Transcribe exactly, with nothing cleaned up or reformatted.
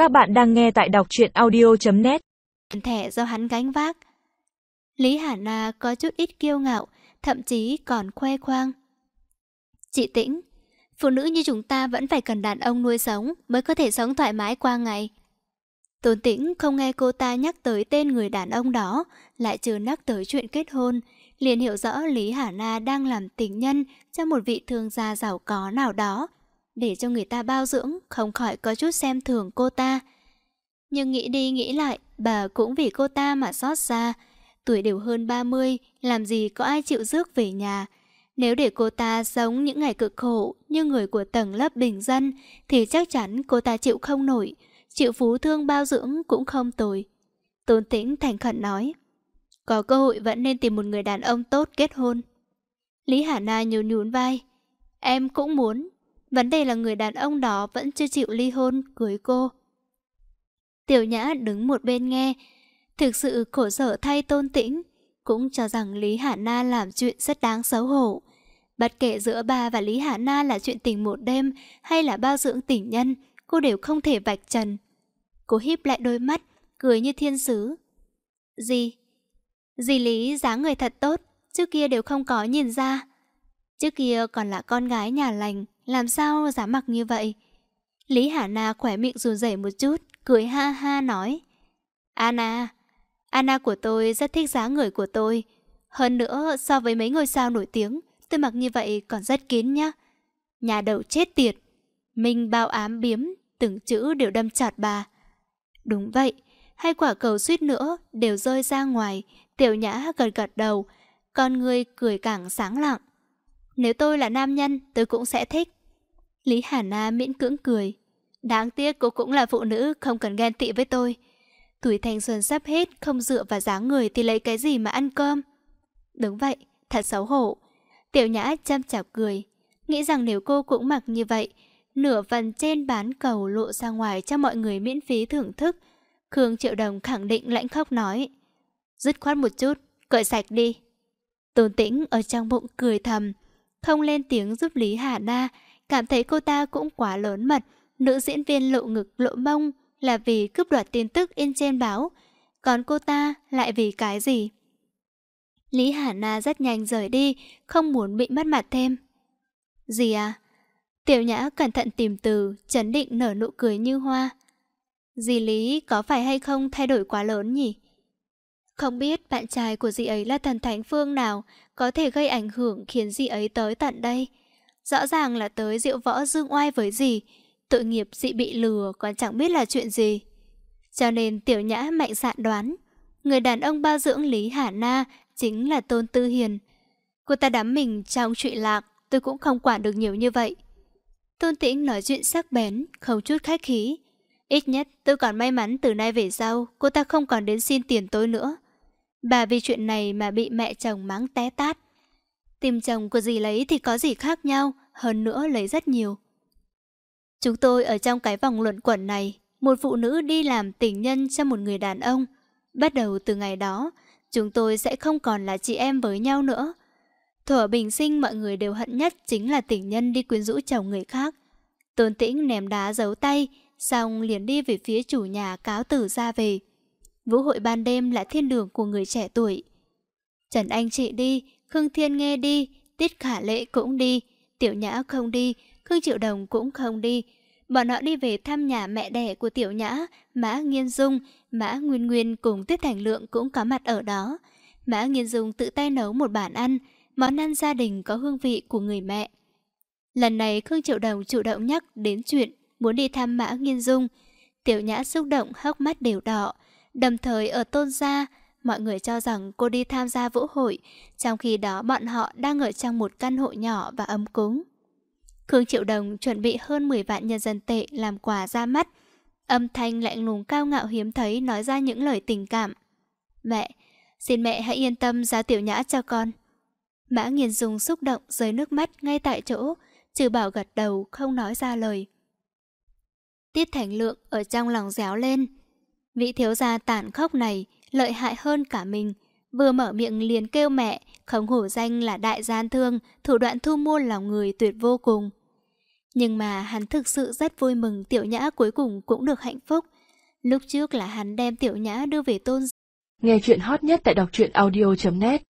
Các bạn đang nghe tại đọc truyện audio chấm net. Thẻ do hắn gánh vác. Lý Hà Na có chút ít kiêu ngạo, thậm chí còn khoe khoang. Chị Tĩnh, phụ nữ như chúng ta vẫn phải cần đàn ông nuôi sống mới có thể sống thoải mái qua ngày. Tôn Tĩnh không nghe cô ta nhắc tới tên người đàn ông đó, lại chưa nhắc tới chuyện kết hôn, liền hiểu rõ Lý Hà Na đang làm tình nhân cho một vị thương gia giàu có nào đó, để cho người ta bao dưỡng, không khỏi có chút xem thường cô ta. Nhưng nghĩ đi nghĩ lại, bà cũng vì cô ta mà xót xa. Tuổi đều hơn ba mươi, làm gì có ai chịu rước về nhà. Nếu để cô ta sống những ngày cực khổ như người của tầng lớp bình dân, thì chắc chắn cô ta chịu không nổi, chịu phú thương bao dưỡng cũng không tồi. Tôn Tĩnh thành khẩn nói, có cơ hội vẫn nên tìm một người đàn ông tốt kết hôn. Lý Hà Na nhún nhún vai, em cũng muốn. Vấn đề là người đàn ông đó vẫn chưa chịu ly hôn cưới cô. Tiểu Nhã đứng một bên nghe, thực sự khổ sở thay Tôn Tĩnh, cũng cho rằng Lý Hà Na làm chuyện rất đáng xấu hổ. Bất kể giữa bà và Lý Hà Na là chuyện tình một đêm hay là bao dưỡng tình nhân, cô đều không thể vạch trần. Cô híp lại đôi mắt, cười như thiên sứ. Gì? Dì Lý dáng người thật tốt, trước kia đều không có nhìn ra. Trước kia còn là con gái nhà lành, làm sao dám mặc như vậy? Lý Hà Na khỏe miệng run rẩy một chút, cười ha ha nói, Anna, Anna của tôi rất thích dáng người của tôi. Hơn nữa so với mấy ngôi sao nổi tiếng, tôi mặc như vậy còn rất kín nhá. Nhà đầu chết tiệt. Mình bao ám biếm, từng chữ đều đâm chặt bà. Đúng vậy, hai quả cầu suýt nữa đều rơi ra ngoài. Tiểu Nhã gật gật đầu, con người cười càng sáng lặng. Nếu tôi là nam nhân, tôi cũng sẽ thích. Lý Hà Na miễn cưỡng cười. Đáng tiếc cô cũng là phụ nữ, không cần ghen tị với tôi. Tuổi thanh xuân sắp hết, không dựa vào dáng người thì lấy cái gì mà ăn cơm? Đúng vậy, thật xấu hổ. Tiểu Nhã chăm chạp cười, nghĩ rằng nếu cô cũng mặc như vậy, nửa phần trên bán cầu lộ ra ngoài cho mọi người miễn phí thưởng thức. Khương Triệu Đồng khẳng định lãnh khóc nói, dứt khoát một chút, cởi sạch đi. Tôn Tĩnh ở trong bụng cười thầm, không lên tiếng giúp Lý Hà Na, cảm thấy cô ta cũng quá lớn mật. Nữ diễn viên lộ ngực lộ mông là vì cướp đoạt tin tức in trên báo, còn cô ta lại vì cái gì? Lý Hà Na rất nhanh rời đi, không muốn bị mất mặt thêm. Gì à? Tiểu Nhã cẩn thận tìm từ, trấn định nở nụ cười như hoa. Dì Lý có phải hay không thay đổi quá lớn nhỉ? Không biết bạn trai của dì ấy là thần thánh phương nào có thể gây ảnh hưởng khiến dì ấy tới tận đây. Rõ ràng là tới diệu võ dương oai với dì. Tội nghiệp dì bị lừa còn chẳng biết là chuyện gì. Cho nên Tiểu Nhã mạnh dạn đoán, người đàn ông bao dưỡng Lý Hà Na chính là Tôn Tư Hiền. Cô ta đắm mình trong trụy lạc, tôi cũng không quản được nhiều như vậy. Tôn Tĩnh nói chuyện sắc bén, không chút khách khí. Ít nhất tôi còn may mắn từ nay về sau cô ta không còn đến xin tiền tôi nữa. Bà vì chuyện này mà bị mẹ chồng mắng té tát. Tìm chồng của dì lấy thì có gì khác nhau, hơn nữa lấy rất nhiều. Chúng tôi ở trong cái vòng luẩn quẩn này, một phụ nữ đi làm tình nhân cho một người đàn ông. Bắt đầu từ ngày đó, chúng tôi sẽ không còn là chị em với nhau nữa. Thuở bình sinh mọi người đều hận nhất chính là tình nhân đi quyến rũ chồng người khác. Tôn Tĩnh ném đá giấu tay, xong liền đi về phía chủ nhà cáo từ ra về. Vũ hội ban đêm là thiên đường của người trẻ tuổi. Trần Anh chị đi, Khương Thiên Nghê đi, Tiết Khả Lệ cũng đi, Tiểu Nhã không đi, Khương Triệu Đồng cũng không đi. Bọn họ đi về thăm nhà mẹ đẻ của Tiểu Nhã, Mã Nghiên Dung, Mã Nguyên Nguyên cùng Tiết Thành Lượng cũng có mặt ở đó. Mã Nghiên Dung tự tay nấu một bàn ăn, món ăn gia đình có hương vị của người mẹ. Lần này Khương Triệu Đồng chủ động nhắc đến chuyện muốn đi thăm Mã Nghiên Dung. Tiểu Nhã xúc động hốc mắt đều đỏ. Đồng thời ở Tôn gia, mọi người cho rằng cô đi tham gia vũ hội, trong khi đó bọn họ đang ở trong một căn hộ nhỏ và ấm cúng. Khương Triệu Đồng chuẩn bị hơn mười vạn nhân dân tệ làm quà ra mắt. Âm thanh lạnh lùng cao ngạo hiếm thấy nói ra những lời tình cảm. Mẹ, xin mẹ hãy yên tâm giao Tiểu Nhã cho con. Mã Nghiên Dung xúc động rơi nước mắt ngay tại chỗ, trừ bảo gật đầu không nói ra lời. Tiết Thành Lượng ở trong lòng réo lên. Vị thiếu gia tàn khốc này lợi hại hơn cả mình, vừa mở miệng liền kêu mẹ, không hổ danh là đại gian thương, thủ đoạn thu mua lòng người tuyệt vô cùng. Nhưng mà hắn thực sự rất vui mừng Tiểu Nhã cuối cùng cũng được hạnh phúc. Lúc trước là hắn đem Tiểu Nhã đưa về Tôn. Nghe chuyện hot nhất tại đọc truyện audio chấm net.